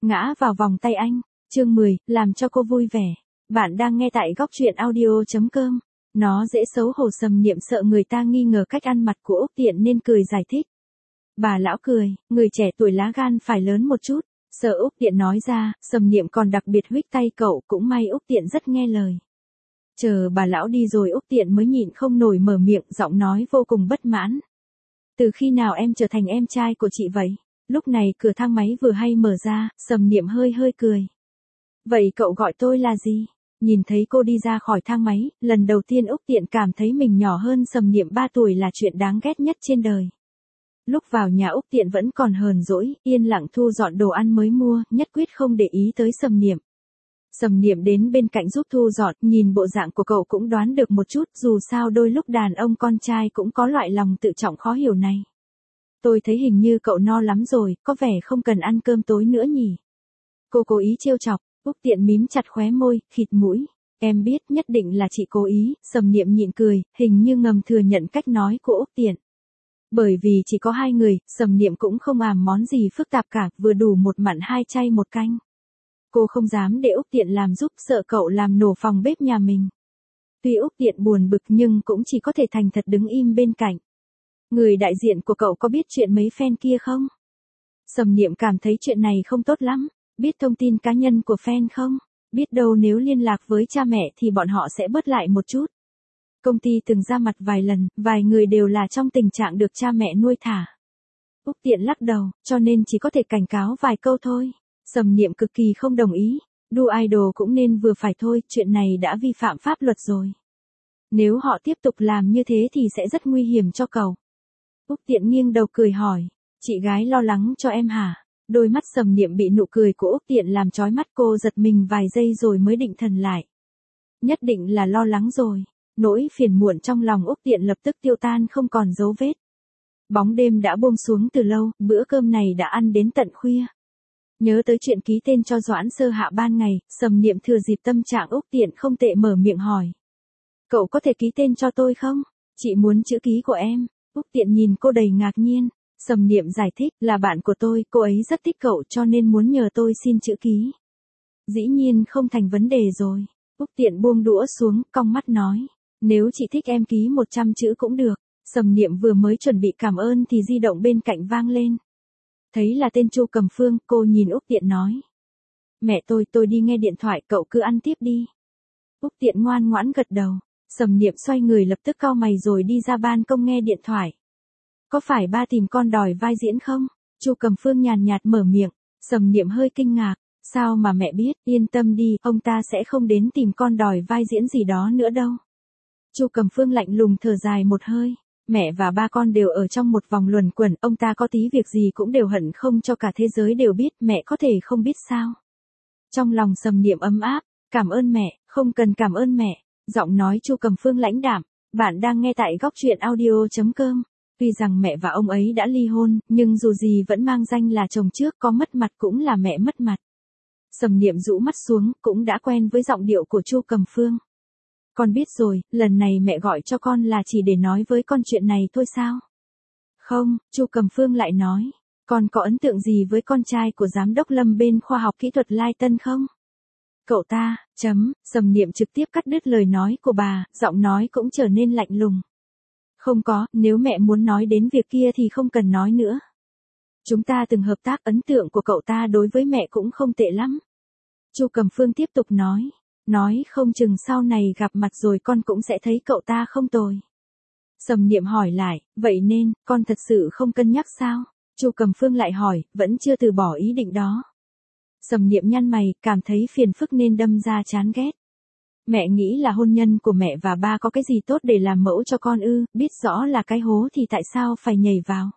ngã vào vòng tay anh. Chương 10, làm cho cô vui vẻ. Bạn đang nghe tại góc truyện audio.com. Nó dễ xấu hổ. Sầm Niệm sợ người ta nghi ngờ cách ăn mặc của Úc Tiện nên cười giải thích. Bà lão cười, người trẻ tuổi lá gan phải lớn một chút. Sợ Úc Tiện nói ra, Sầm Niệm còn đặc biệt huých tay cậu, cũng may Úc Tiện rất nghe lời. Chờ bà lão đi rồi Úc Tiện mới nhịn không nổi mở miệng, giọng nói vô cùng bất mãn. Từ khi nào em trở thành em trai của chị vậy? Lúc này cửa thang máy vừa hay mở ra, Sầm Niệm hơi cười. Vậy cậu gọi tôi là gì? Nhìn thấy cô đi ra khỏi thang máy, lần đầu tiên Úc Tiện cảm thấy mình nhỏ hơn Sầm Niệm 3 tuổi là chuyện đáng ghét nhất trên đời. Lúc vào nhà Úc Tiện vẫn còn hờn dỗi, yên lặng thu dọn đồ ăn mới mua, nhất quyết không để ý tới Sầm Niệm. Sầm Niệm đến bên cạnh giúp thu dọn, nhìn bộ dạng của cậu cũng đoán được một chút, dù sao đôi lúc đàn ông con trai cũng có loại lòng tự trọng khó hiểu này. Tôi thấy hình như cậu no lắm rồi, có vẻ không cần ăn cơm tối nữa nhỉ? Cô cố ý trêu chọc, Úc Tiện mím chặt khóe môi, khịt mũi. Em biết nhất định là chị cố ý. Sầm Niệm nhịn cười, hình như ngầm thừa nhận cách nói của Úc Tiện. Bởi vì chỉ có 2 người, Sầm Niệm cũng không làm món gì phức tạp cả, vừa đủ một mặn 2 chay 1 canh. Cô không dám để Úc Tiện làm giúp, sợ cậu làm nổ phòng bếp nhà mình. Tuy Úc Tiện buồn bực nhưng cũng chỉ có thể thành thật đứng im bên cạnh. Người đại diện của cậu có biết chuyện mấy fan kia không? Sầm Niệm cảm thấy chuyện này không tốt lắm. Biết thông tin cá nhân của fan không? Biết đâu nếu liên lạc với cha mẹ thì bọn họ sẽ bớt lại một chút. Công ty từng ra mặt vài lần, vài người đều là trong tình trạng được cha mẹ nuôi thả. Úc Tiện lắc đầu, cho nên chỉ có thể cảnh cáo vài câu thôi. Sầm Niệm cực kỳ không đồng ý. Đu idol cũng nên vừa phải thôi, chuyện này đã vi phạm pháp luật rồi. Nếu họ tiếp tục làm như thế thì sẽ rất nguy hiểm cho cậu. Úc Tiện nghiêng đầu cười hỏi, chị gái lo lắng cho em hả? Đôi mắt Sầm Niệm bị nụ cười của Úc Tiện làm chói mắt, cô giật mình vài giây rồi mới định thần lại. Nhất định là lo lắng rồi. Nỗi phiền muộn trong lòng Úc Tiện lập tức tiêu tan không còn dấu vết. Bóng đêm đã buông xuống từ lâu, bữa cơm này đã ăn đến tận khuya. Nhớ tới chuyện ký tên cho Doãn Sơ Hạ ban ngày, Sầm Niệm thừa dịp tâm trạng Úc Tiện không tệ mở miệng hỏi. Cậu có thể ký tên cho tôi không? Chị muốn chữ ký của em. Úc Tiện nhìn cô đầy ngạc nhiên. Sầm Niệm giải thích, là bạn của tôi, cô ấy rất thích cậu cho nên muốn nhờ tôi xin chữ ký. Dĩ nhiên không thành vấn đề rồi. Úc Tiện buông đũa xuống, cong mắt nói. Nếu chị thích em ký 100 chữ cũng được. Sầm Niệm vừa mới chuẩn bị cảm ơn thì di động bên cạnh vang lên. Thấy là tên Chu Cầm Phương, cô nhìn Úc Tiện nói. Mẹ tôi đi nghe điện thoại, cậu cứ ăn tiếp đi. Úc Tiện ngoan ngoãn gật đầu. Sầm Niệm xoay người lập tức cau mày rồi đi ra ban công nghe điện thoại. Có phải ba tìm con đòi vai diễn không? Chu Cầm Phương nhàn nhạt mở miệng. Sầm Niệm hơi kinh ngạc. Sao mà mẹ biết? Yên tâm đi, ông ta sẽ không đến tìm con đòi vai diễn gì đó nữa đâu. Chu Cầm Phương lạnh lùng thở dài một hơi. Mẹ và ba con đều ở trong một vòng luẩn quẩn, ông ta có tí việc gì cũng đều hận không cho cả thế giới đều biết, mẹ có thể không biết sao? Trong lòng Sầm Niệm ấm áp. Cảm ơn mẹ, không cần cảm ơn mẹ. Giọng nói Chu Cầm Phương lãnh đạm. Bạn đang nghe tại góc truyện audio.com. Tuy rằng mẹ và ông ấy đã ly hôn, nhưng dù gì vẫn mang danh là chồng trước, có mất mặt cũng là mẹ mất mặt. Sầm Niệm rũ mắt xuống, cũng đã quen với giọng điệu của Chu Cầm Phương. Con biết rồi, lần này mẹ gọi cho con là chỉ để nói với con chuyện này thôi sao? Không, Chu Cầm Phương lại nói. Con có ấn tượng gì với con trai của giám đốc Lâm bên khoa học kỹ thuật Lai Tân không? Cậu ta, Sầm Niệm trực tiếp cắt đứt lời nói của bà, giọng nói cũng trở nên lạnh lùng. Không có, nếu mẹ muốn nói đến việc kia thì không cần nói nữa. Chúng ta từng hợp tác, ấn tượng của cậu ta đối với mẹ cũng không tệ lắm. Chu Cầm Phương tiếp tục nói. Nói không chừng sau này gặp mặt rồi con cũng sẽ thấy cậu ta không tồi. Sầm Niệm hỏi lại, vậy nên, con thật sự không cân nhắc sao? Chu Cầm Phương lại hỏi, vẫn chưa từ bỏ ý định đó. Sầm Niệm nhăn mày, cảm thấy phiền phức nên đâm ra chán ghét. Mẹ nghĩ là hôn nhân của mẹ và ba có cái gì tốt để làm mẫu cho con ư, biết rõ là cái hố thì tại sao phải nhảy vào.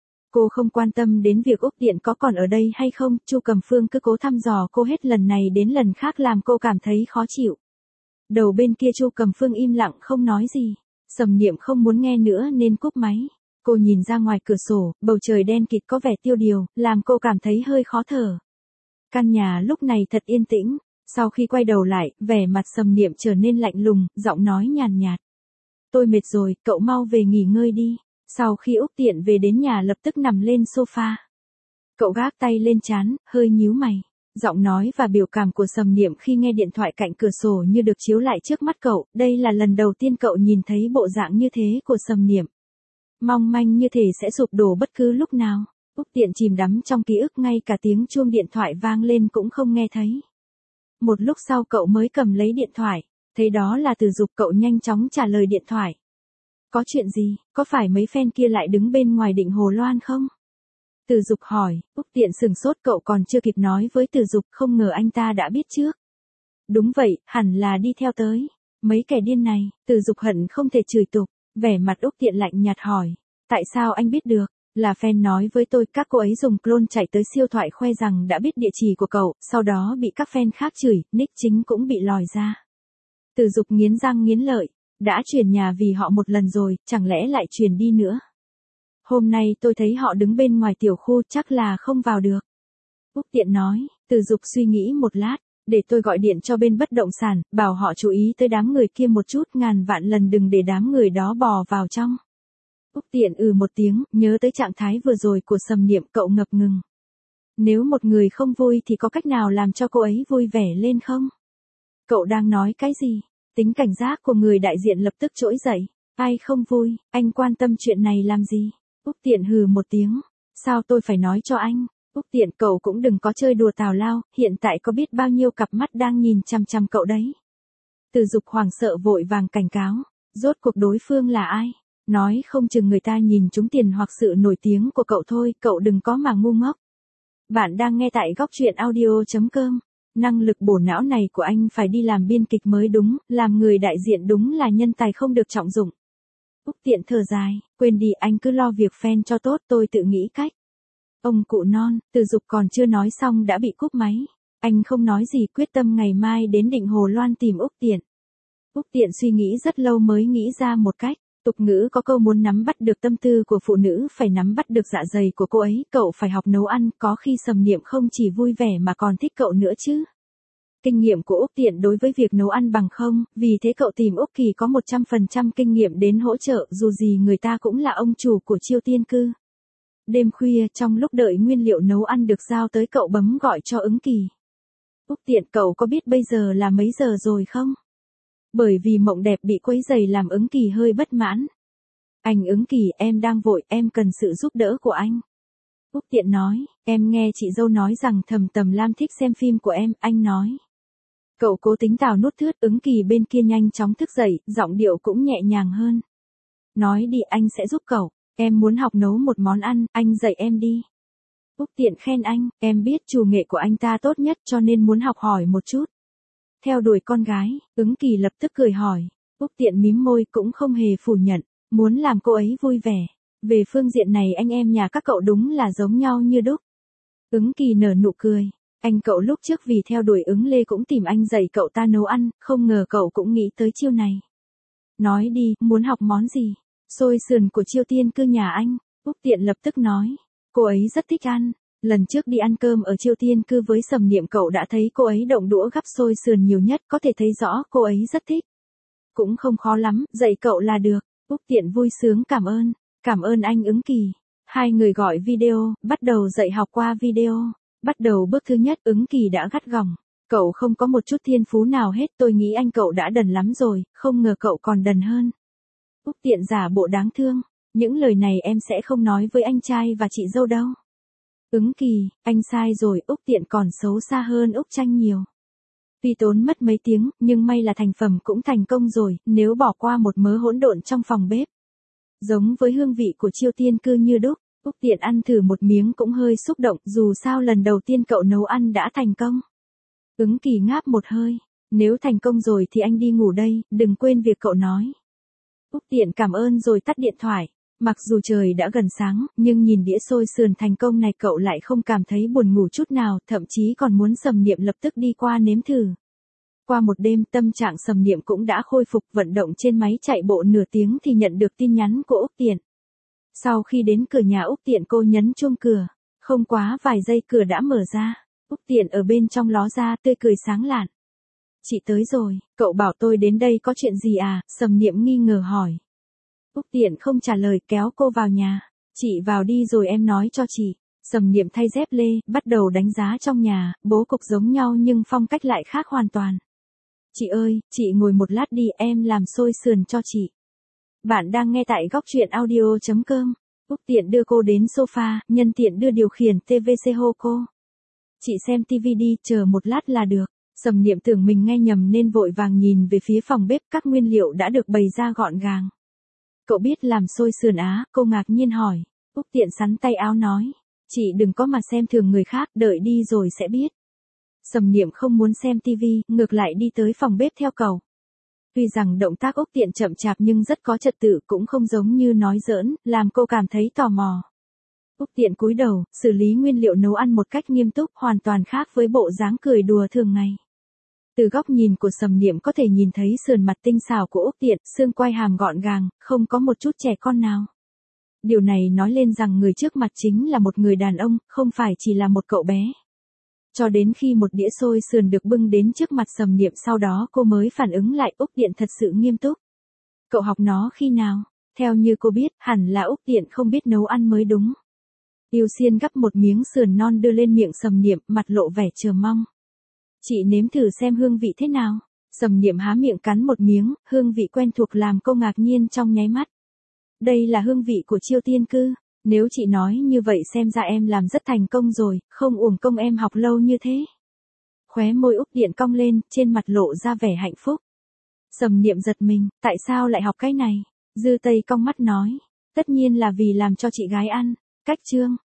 Cô không quan tâm đến việc Úc Tiện có còn ở đây hay không, Chu Cầm Phương cứ cố thăm dò cô hết lần này đến lần khác làm cô cảm thấy khó chịu. Đầu bên kia Chu Cầm Phương im lặng không nói gì. Sầm Niệm không muốn nghe nữa nên cúp máy. Cô nhìn ra ngoài cửa sổ, bầu trời đen kịt có vẻ tiêu điều, làm cô cảm thấy hơi khó thở. Căn nhà lúc này thật yên tĩnh. Sau khi quay đầu lại, vẻ mặt Sầm Niệm trở nên lạnh lùng, giọng nói nhàn nhạt. Tôi mệt rồi, cậu mau về nghỉ ngơi đi. Sau khi Úc Tiện về đến nhà lập tức nằm lên sofa. Cậu gác tay lên trán, hơi nhíu mày. Giọng nói và biểu cảm của Sầm Niệm khi nghe điện thoại cạnh cửa sổ như được chiếu lại trước mắt cậu, đây là lần đầu tiên cậu nhìn thấy bộ dạng như thế của Sầm Niệm. Mong manh như thể sẽ sụp đổ bất cứ lúc nào. Úc Tiện chìm đắm trong ký ức, ngay cả tiếng chuông điện thoại vang lên cũng không nghe thấy. Một lúc sau cậu mới cầm lấy điện thoại, thấy đó là Từ Dục, cậu nhanh chóng trả lời điện thoại. Có chuyện gì, có phải mấy fan kia lại đứng bên ngoài định Hồ Loan không? Từ Dục hỏi. Úc Tiện sừng sốt, cậu còn chưa kịp nói với Từ Dục, không ngờ anh ta đã biết trước. Đúng vậy, hẳn là đi theo tới. Mấy kẻ điên này. Từ Dục hận không thể chửi tục. Vẻ mặt Úc Tiện lạnh nhạt hỏi. Tại sao anh biết được? Là fan nói với tôi, các cô ấy dùng clone chạy tới siêu thoại khoe rằng đã biết địa chỉ của cậu, sau đó bị các fan khác chửi, nick chính cũng bị lòi ra. Từ Dục nghiến răng nghiến lợi. Đã chuyển nhà vì họ một lần rồi, chẳng lẽ lại chuyển đi nữa? Hôm nay tôi thấy họ đứng bên ngoài tiểu khu, chắc là không vào được. Úc Tiện nói. Từ Dục suy nghĩ một lát. Để tôi gọi điện cho bên bất động sản, bảo họ chú ý tới đám người kia một chút, ngàn vạn lần đừng để đám người đó bò vào trong. Úc Tiện một tiếng, nhớ tới trạng thái vừa rồi của Sầm Niệm, cậu ngập ngừng. Nếu một người không vui thì có cách nào làm cho cô ấy vui vẻ lên không? Cậu đang nói cái gì? Tính cảnh giác của người đại diện lập tức trỗi dậy. Ai không vui, anh quan tâm chuyện này làm gì? Úc Tiện hừ một tiếng. Sao tôi phải nói cho anh? Úc Tiện, cậu cũng đừng có chơi đùa tào lao, hiện tại có biết bao nhiêu cặp mắt đang nhìn chằm chằm cậu đấy. Từ Dục hoảng sợ vội vàng cảnh cáo. Rốt cuộc đối phương là ai? Nói không chừng người ta nhìn trúng tiền hoặc sự nổi tiếng của cậu thôi, cậu đừng có mà ngu ngốc. Bạn đang nghe tại góc truyện audio.com. Năng lực bổ não này của anh phải đi làm biên kịch mới đúng, làm người đại diện đúng là nhân tài không được trọng dụng. Úc Tiện thở dài, quên đi, anh cứ lo việc fan cho tốt, tôi tự nghĩ cách. Ông cụ non. Từ Dục còn chưa nói xong đã bị cúp máy. Anh không nói gì, quyết tâm ngày mai đến định Hồ Loan tìm Úc Tiện. Úc Tiện suy nghĩ rất lâu mới nghĩ ra một cách. Tục ngữ có câu muốn nắm bắt được tâm tư của phụ nữ phải nắm bắt được dạ dày của cô ấy, cậu phải học nấu ăn, có khi Sầm Niệm không chỉ vui vẻ mà còn thích cậu nữa chứ. Kinh nghiệm của Úc Tiện đối với việc nấu ăn bằng không, vì thế cậu tìm Úc Kỳ có 100% kinh nghiệm đến hỗ trợ, dù gì người ta cũng là ông chủ của Chiêu Tiên Cư. Đêm khuya, trong lúc đợi nguyên liệu nấu ăn được giao tới, cậu bấm gọi cho Ứng Kỳ. Úc Tiện, cậu có biết bây giờ là mấy giờ rồi không? Bởi vì mộng đẹp bị quấy rầy làm Ứng Kỳ hơi bất mãn. Anh Ứng Kỳ, em đang vội, em cần sự giúp đỡ của anh. Úc Tiện nói, em nghe chị dâu nói rằng Thầm Tầm Lam thích xem phim của em, anh nói. Cậu cố tính tào nuốt thướt. Ứng Kỳ bên kia nhanh chóng thức dậy, giọng điệu cũng nhẹ nhàng hơn. Nói đi, anh sẽ giúp cậu. Em muốn học nấu một món ăn, anh dạy em đi. Úc Tiện khen anh, em biết chủ nghệ của anh ta tốt nhất cho nên muốn học hỏi một chút. Theo đuổi con gái, Ứng Kỳ lập tức cười hỏi. Úc Tiện mím môi cũng không hề phủ nhận, muốn làm cô ấy vui vẻ. Về phương diện này anh em nhà các cậu đúng là giống nhau như đúc. Ứng Kỳ nở nụ cười. Anh cậu lúc trước vì theo đuổi Ứng Lê cũng tìm anh dạy cậu ta nấu ăn, không ngờ cậu cũng nghĩ tới chiêu này. Nói đi, muốn học món gì? Xôi sườn của Chiêu Tiên Cư nhà anh. Úc Tiện lập tức nói. Cô ấy rất thích ăn. Lần trước đi ăn cơm ở Chiêu Tiên Cư với Sầm Niệm cậu đã thấy cô ấy động đũa gắp xôi sườn nhiều nhất, có thể thấy rõ cô ấy rất thích. Cũng không khó lắm, dạy cậu là được. Úc Tiện vui sướng cảm ơn. Cảm ơn anh Ứng Kỳ. Hai người gọi video, bắt đầu dạy học qua video. Bắt đầu bước thứ nhất, Ứng Kỳ đã gắt gỏng. Cậu không có một chút thiên phú nào hết, tôi nghĩ anh cậu đã đần lắm rồi, không ngờ cậu còn đần hơn. Úc Tiện giả bộ đáng thương. Những lời này em sẽ không nói với anh trai và chị dâu đâu. Ứng Kỳ, anh sai rồi, Úc Tiện còn xấu xa hơn Úc Tranh nhiều. Tuy tốn mất mấy tiếng, nhưng may là thành phẩm cũng thành công rồi, nếu bỏ qua một mớ hỗn độn trong phòng bếp. Giống với hương vị của Chiêu Tiên Cư như đúc, Úc Tiện ăn thử một miếng cũng hơi xúc động, dù sao lần đầu tiên cậu nấu ăn đã thành công. Ứng Kỳ ngáp một hơi, nếu thành công rồi thì anh đi ngủ đây, đừng quên việc cậu nói. Úc Tiện cảm ơn rồi tắt điện thoại. Mặc dù trời đã gần sáng, nhưng nhìn đĩa xôi sườn thành công này cậu lại không cảm thấy buồn ngủ chút nào, thậm chí còn muốn Sầm Niệm lập tức đi qua nếm thử. Qua một đêm, tâm trạng Sầm Niệm cũng đã khôi phục, vận động trên máy chạy bộ nửa tiếng thì nhận được tin nhắn của Úc Tiện. Sau khi đến cửa nhà Úc Tiện, cô nhấn chuông cửa. Không quá vài giây cửa đã mở ra. Úc Tiện ở bên trong ló ra, tươi cười sáng lạn. Chị tới rồi, cậu bảo tôi đến đây có chuyện gì à? Sầm Niệm nghi ngờ hỏi. Úc Tiện không trả lời, kéo cô vào nhà. Chị vào đi rồi em nói cho chị. Sầm Niệm thay dép lê, bắt đầu đánh giá trong nhà, bố cục giống nhau nhưng phong cách lại khác hoàn toàn. Chị ơi, chị ngồi một lát đi, em làm xôi sườn cho chị. Bạn đang nghe tại góc truyện audio.com. Úc Tiện đưa cô đến sofa, nhân tiện đưa điều khiển TVC hô cô. Chị xem tivi đi, chờ một lát là được. Sầm Niệm tưởng mình nghe nhầm nên vội vàng nhìn về phía phòng bếp, các nguyên liệu đã được bày ra gọn gàng. Cậu biết làm xôi sườn á, cô ngạc nhiên hỏi. Úc Tiện sắn tay áo nói. Chị đừng có mà xem thường người khác, đợi đi rồi sẽ biết. Sầm Niệm không muốn xem tivi, ngược lại đi tới phòng bếp theo cậu. Tuy rằng động tác Úc Tiện chậm chạp nhưng rất có trật tự, cũng không giống như nói giỡn, làm cô cảm thấy tò mò. Úc Tiện cúi đầu, xử lý nguyên liệu nấu ăn một cách nghiêm túc, hoàn toàn khác với bộ dáng cười đùa thường ngày. Từ góc nhìn của Sầm Niệm có thể nhìn thấy sườn mặt tinh xảo của Úc Tiện, xương quai hàm gọn gàng, không có một chút trẻ con nào. Điều này nói lên rằng người trước mặt chính là một người đàn ông, không phải chỉ là một cậu bé. Cho đến khi một đĩa xôi sườn được bưng đến trước mặt Sầm Niệm, sau đó cô mới phản ứng lại Úc Tiện thật sự nghiêm túc. Cậu học nó khi nào? Theo như cô biết, hẳn là Úc Tiện không biết nấu ăn mới đúng. Yêu Xiên gắp một miếng sườn non đưa lên miệng Sầm Niệm, mặt lộ vẻ chờ mong. Chị nếm thử xem hương vị thế nào. Sầm Niệm há miệng cắn một miếng, hương vị quen thuộc làm cô ngạc nhiên trong nháy mắt. Đây là hương vị của Chiêu Tiên Cư. Nếu chị nói như vậy xem ra em làm rất thành công rồi, không uổng công em học lâu như thế. Khóe môi Úc Tiện cong lên, trên mặt lộ ra vẻ hạnh phúc. Sầm Niệm giật mình, tại sao lại học cái này? Dư Tây cong mắt nói, tất nhiên là vì làm cho chị gái ăn. Cách chương.